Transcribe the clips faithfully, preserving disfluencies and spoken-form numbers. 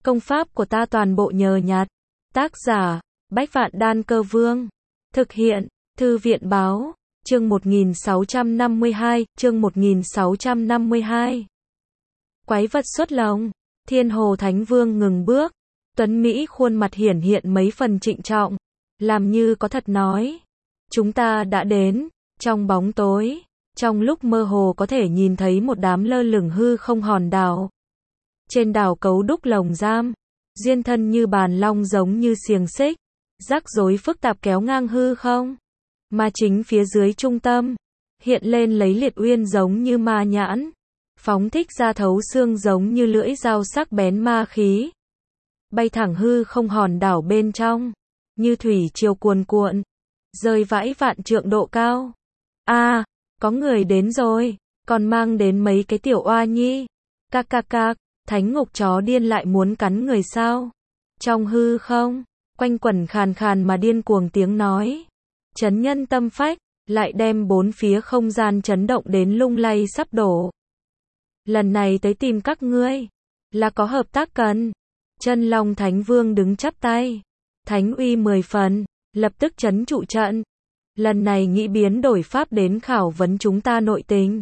Công pháp của ta toàn bộ nhờ nhặt. Tác giả, Bách Vạn Đan Cơ Vương. Thực hiện, Thư viện báo, chương một nghìn sáu trăm năm mươi hai, chương một nghìn sáu trăm năm mươi hai. Quái vật xuất lồng, Thiên Hồ Thánh Vương ngừng bước, Tuấn Mỹ khuôn mặt hiển hiện mấy phần trịnh trọng, làm như có thật nói. Chúng ta đã đến, trong bóng tối, trong lúc mơ hồ có thể nhìn thấy một đám lơ lửng hư không hòn đảo. Trên đảo cấu đúc lồng giam, duyên thân như bàn long giống như xiềng xích, rắc rối phức tạp kéo ngang hư không. Mà chính phía dưới trung tâm, hiện lên lấy liệt uyên giống như ma nhãn, phóng thích ra thấu xương giống như lưỡi dao sắc bén ma khí. Bay thẳng hư không hòn đảo bên trong, như thủy triều cuồn cuộn, rơi vãi vạn trượng độ cao. A, à, có người đến rồi, còn mang đến mấy cái tiểu oa nhi. Cạc cạc cạc, thánh ngục chó điên lại muốn cắn người sao? Trong hư không, quanh quẩn khàn khàn mà điên cuồng tiếng nói, chấn nhân tâm phách, lại đem bốn phía không gian chấn động đến lung lay sắp đổ. Lần này tới tìm các ngươi, là có hợp tác cần. Chân Long Thánh Vương đứng chắp tay, thánh uy mười phần, lập tức trấn trụ trận. Lần này nghĩ biến đổi pháp đến khảo vấn chúng ta nội tình.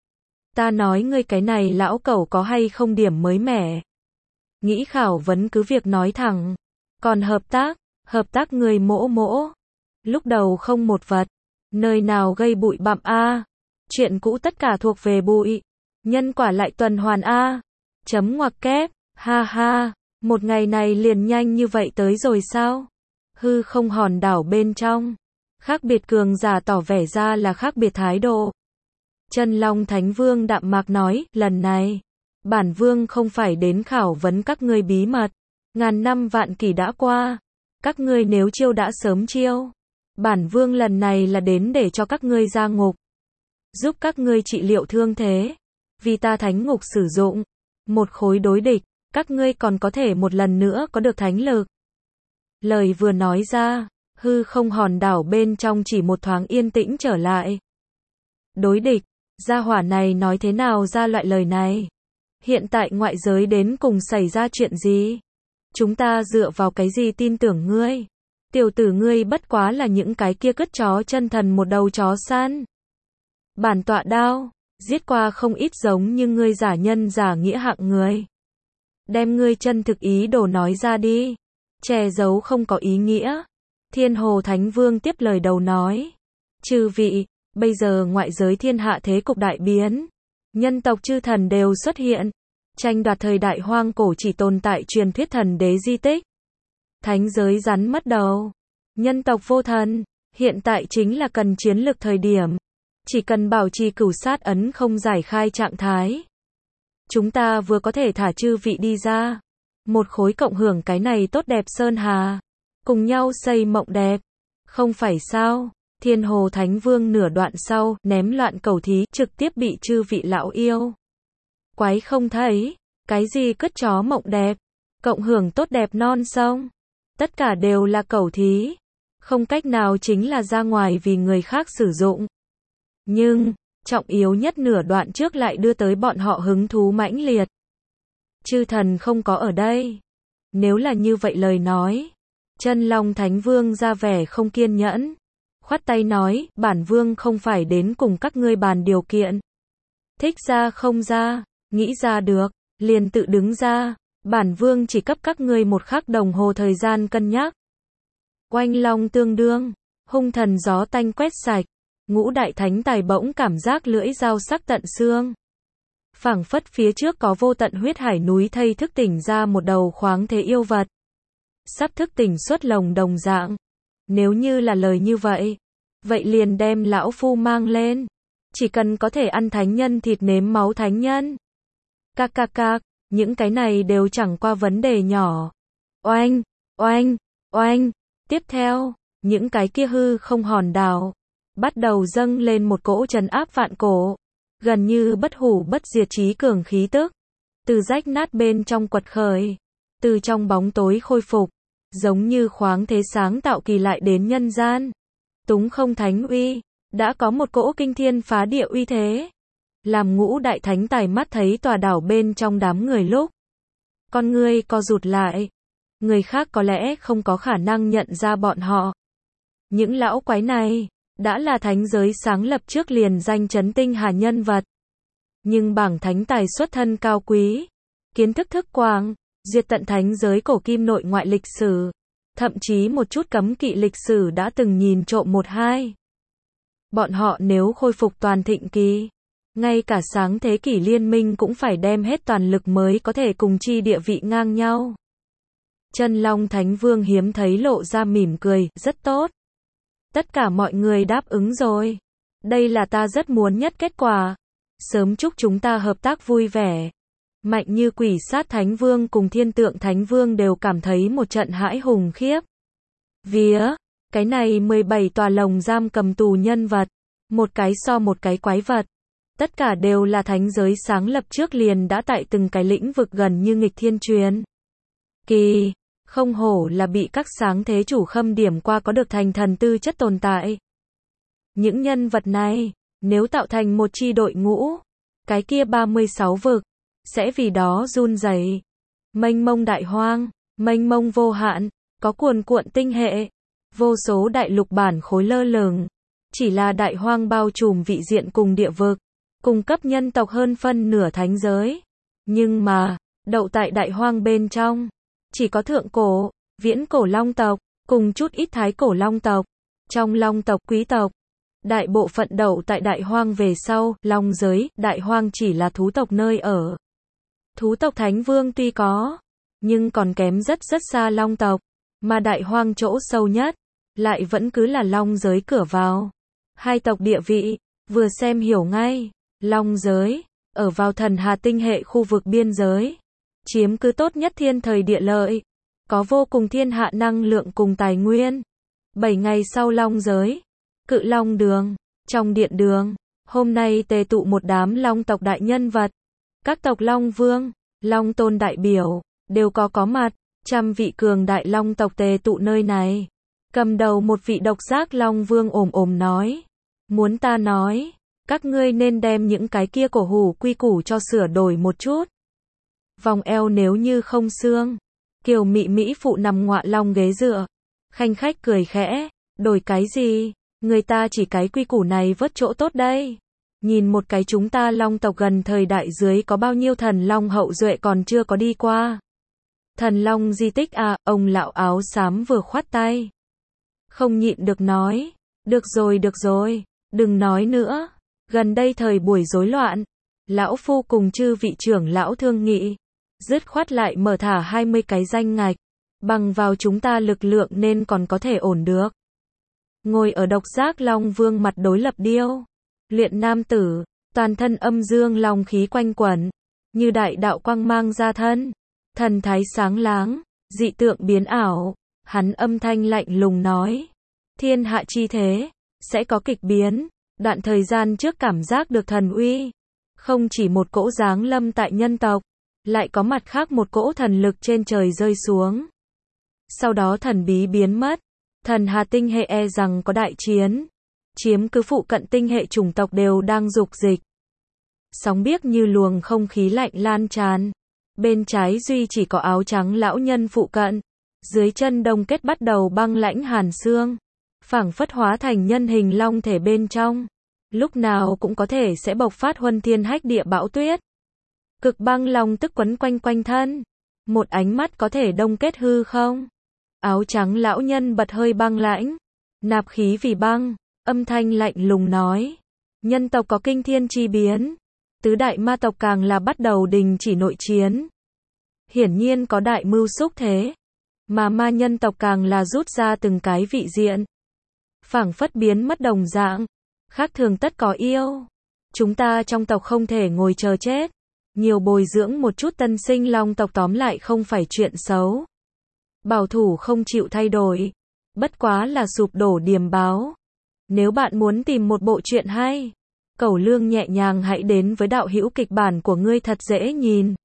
Ta nói ngươi cái này lão cẩu có hay không điểm mới mẻ. Nghĩ khảo vấn cứ việc nói thẳng. Còn hợp tác, hợp tác người mỗ mỗ. Lúc đầu không một vật, nơi nào gây bụi bặm a. Chuyện cũ tất cả thuộc về bụi, nhân quả lại tuần hoàn a. Chấm ngoặc kép, ha ha, một ngày này liền nhanh như vậy tới rồi sao? Hư không hòn đảo bên trong, khác biệt cường giả tỏ vẻ ra là khác biệt thái độ. Chân Long Thánh Vương đạm mạc nói, lần này, bản vương không phải đến khảo vấn các ngươi bí mật. Ngàn năm vạn kỷ đã qua, các ngươi nếu chiêu đã sớm chiêu. Bản vương lần này là đến để cho các ngươi ra ngục, giúp các ngươi trị liệu thương thế. Vì ta thánh ngục sử dụng một khối đối địch, các ngươi còn có thể một lần nữa có được thánh lực. Lời vừa nói ra, hư không hòn đảo bên trong chỉ một thoáng yên tĩnh trở lại. Đối địch, gia hỏa này nói thế nào ra loại lời này? Hiện tại ngoại giới đến cùng xảy ra chuyện gì? Chúng ta dựa vào cái gì tin tưởng ngươi? Tiểu tử ngươi bất quá là những cái kia cất chó chân thần một đầu chó săn. Bản tọa đao, giết qua không ít giống như ngươi giả nhân giả nghĩa hạng người. Đem ngươi chân thực ý đồ nói ra đi. Che giấu không có ý nghĩa. Thiên Hồ Thánh Vương tiếp lời đầu nói. Chư vị, bây giờ ngoại giới thiên hạ thế cục đại biến. Nhân tộc chư thần đều xuất hiện. Tranh đoạt thời đại hoang cổ chỉ tồn tại truyền thuyết thần đế di tích. Thánh giới rắn mất đầu. Nhân tộc vô thần. Hiện tại chính là cần chiến lược thời điểm. Chỉ cần bảo trì cửu sát ấn không giải khai trạng thái. Chúng ta vừa có thể thả chư vị đi ra. Một khối cộng hưởng cái này tốt đẹp sơn hà. Cùng nhau xây mộng đẹp. Không phải sao? Thiên Hồ Thánh Vương nửa đoạn sau, ném loạn cầu thí, trực tiếp bị chư vị lão yêu quái không thấy. Cái gì cất chó mộng đẹp, cộng hưởng tốt đẹp non sông. Tất cả đều là cầu thí. Không cách nào chính là ra ngoài vì người khác sử dụng. Nhưng, trọng yếu nhất nửa đoạn trước lại đưa tới bọn họ hứng thú mãnh liệt. Chư thần không có ở đây. Nếu là như vậy lời nói. Chân Long Thánh Vương ra vẻ không kiên nhẫn. Khoát tay nói, bản vương không phải đến cùng các ngươi bàn điều kiện. Thích ra không ra, nghĩ ra được, liền tự đứng ra. Bản vương chỉ cấp các ngươi một khắc đồng hồ thời gian cân nhắc. Oanh long tương đương, hung thần gió tanh quét sạch. Ngũ đại thánh tài bỗng cảm giác lưỡi dao sắc tận xương. Phảng phất phía trước có vô tận huyết hải núi thây thức tỉnh ra một đầu khoáng thế yêu vật. Sắp thức tỉnh xuất lồng đồng dạng. Nếu như là lời như vậy, vậy liền đem lão phu mang lên. Chỉ cần có thể ăn thánh nhân thịt nếm máu thánh nhân. Cạc cạc cạc, những cái này đều chẳng qua vấn đề nhỏ. Oanh, oanh, oanh. Tiếp theo, những cái kia hư không hòn đảo bắt đầu dâng lên một cỗ trấn áp vạn cổ, gần như bất hủ bất diệt trí cường khí tức. Từ rách nát bên trong quật khởi, từ trong bóng tối khôi phục, giống như khoáng thế sáng tạo kỳ lại đến nhân gian. Túng không thánh uy, đã có một cỗ kinh thiên phá địa uy thế. Làm ngũ đại thánh tài mắt thấy tòa đảo bên trong đám người lúc Con ngươi co rụt lại. Người khác có lẽ không có khả năng nhận ra bọn họ. Những lão quái này, đã là thánh giới sáng lập trước liền danh chấn tinh hà nhân vật. Nhưng bảng thánh tài xuất thân cao quý, kiến thức thức quang, duyệt tận thánh giới cổ kim nội ngoại lịch sử, thậm chí một chút cấm kỵ lịch sử đã từng nhìn trộm một hai. Bọn họ nếu khôi phục toàn thịnh kỳ, ngay cả sáng thế kỷ liên minh cũng phải đem hết toàn lực mới có thể cùng chi địa vị ngang nhau. Chân Long Thánh Vương hiếm thấy lộ ra mỉm cười, rất tốt. Tất cả mọi người đáp ứng rồi. Đây là ta rất muốn nhất kết quả. Sớm chúc chúng ta hợp tác vui vẻ. Mạnh như Quỷ Sát Thánh Vương cùng Thiên Tượng Thánh Vương đều cảm thấy một trận hãi hùng khiếp. Vía, cái này mười bảy tòa lồng giam cầm tù nhân vật, một cái so một cái quái vật. Tất cả đều là thánh giới sáng lập trước liền đã tại từng cái lĩnh vực gần như nghịch thiên truyền. Kỳ, không hổ là bị các sáng thế chủ khâm điểm qua có được thành thần tư chất tồn tại. Những nhân vật này, nếu tạo thành một chi đội ngũ, cái kia ba mươi sáu vực, sẽ vì đó run rẩy. Mênh mông đại hoang, mênh mông vô hạn, có cuồn cuộn tinh hệ, vô số đại lục bản khối lơ lửng. Chỉ là đại hoang bao trùm vị diện cùng địa vực, cung cấp nhân tộc hơn phân nửa thánh giới. Nhưng mà, đậu tại đại hoang bên trong, chỉ có thượng cổ, viễn cổ long tộc, cùng chút ít thái cổ long tộc. Trong long tộc quý tộc, đại bộ phận đậu tại đại hoang về sau, long giới, đại hoang chỉ là thú tộc nơi ở. Thú tộc Thánh Vương tuy có, nhưng còn kém rất rất xa long tộc, mà đại hoang chỗ sâu nhất, lại vẫn cứ là long giới cửa vào. Hai tộc địa vị, vừa xem hiểu ngay, long giới, ở vào thần hà tinh hệ khu vực biên giới, chiếm cứ tốt nhất thiên thời địa lợi, có vô cùng thiên hạ năng lượng cùng tài nguyên. Bảy ngày sau long giới, Cự Long Đường, trong điện đường, hôm nay tề tụ một đám long tộc đại nhân vật. Các tộc Long Vương, Long Tôn đại biểu, đều có có mặt, trăm vị cường đại long tộc tề tụ nơi này. Cầm đầu một vị độc giác Long Vương ồm ồm nói, muốn ta nói, các ngươi nên đem những cái kia cổ hủ quy củ cho sửa đổi một chút. Vòng eo nếu như không xương, kiều mị mỹ phụ nằm ngọa long ghế dựa, khanh khách cười khẽ, đổi cái gì, người ta chỉ cái quy củ này vớt chỗ tốt đây. Nhìn một cái chúng ta long tộc gần thời đại dưới có bao nhiêu thần long hậu duệ còn chưa có đi qua. Thần long di tích à, ông lão áo xám vừa khoát tay. Không nhịn được nói, được rồi được rồi, đừng nói nữa, gần đây thời buổi rối loạn, lão phu cùng chư vị trưởng lão thương nghị, dứt khoát lại mở thả hai mươi cái danh ngạch, bằng vào chúng ta lực lượng nên còn có thể ổn được. Ngồi ở độc giác Long Vương mặt đối lập điêu, luyện nam tử, toàn thân âm dương long khí quanh quẩn, như đại đạo quang mang ra thân, thần thái sáng láng, dị tượng biến ảo, hắn âm thanh lạnh lùng nói, thiên hạ chi thế, sẽ có kịch biến, đoạn thời gian trước cảm giác được thần uy, không chỉ một cỗ giáng lâm tại nhân tộc, lại có mặt khác một cỗ thần lực trên trời rơi xuống. Sau đó thần bí biến mất, thần hà tinh hệ e rằng có đại chiến, chiếm cứ phụ cận tinh hệ chủng tộc đều đang dục dịch. Sóng biếc như luồng không khí lạnh lan tràn, bên trái duy chỉ có áo trắng lão nhân phụ cận, dưới chân đông kết bắt đầu băng lãnh hàn xương, phảng phất hóa thành nhân hình long thể bên trong, lúc nào cũng có thể sẽ bộc phát huân thiên hách địa bão tuyết. Cực băng long tức quấn quanh quanh thân, một ánh mắt có thể đông kết hư không. Áo trắng lão nhân bật hơi băng lãnh, nạp khí vì băng, âm thanh lạnh lùng nói, nhân tộc có kinh thiên chi biến, tứ đại ma tộc càng là bắt đầu đình chỉ nội chiến. Hiển nhiên có đại mưu xúc thế, mà ma nhân tộc càng là rút ra từng cái vị diện, phảng phất biến mất đồng dạng, khác thường tất có yêu. Chúng ta trong tộc không thể ngồi chờ chết, nhiều bồi dưỡng một chút tân sinh long tộc tóm lại không phải chuyện xấu. Bảo thủ không chịu thay đổi, bất quá là sụp đổ điềm báo. Nếu bạn muốn tìm một bộ truyện hay, cẩu lương nhẹ nhàng hãy đến với đạo hữu kịch bản của ngươi thật dễ nhìn.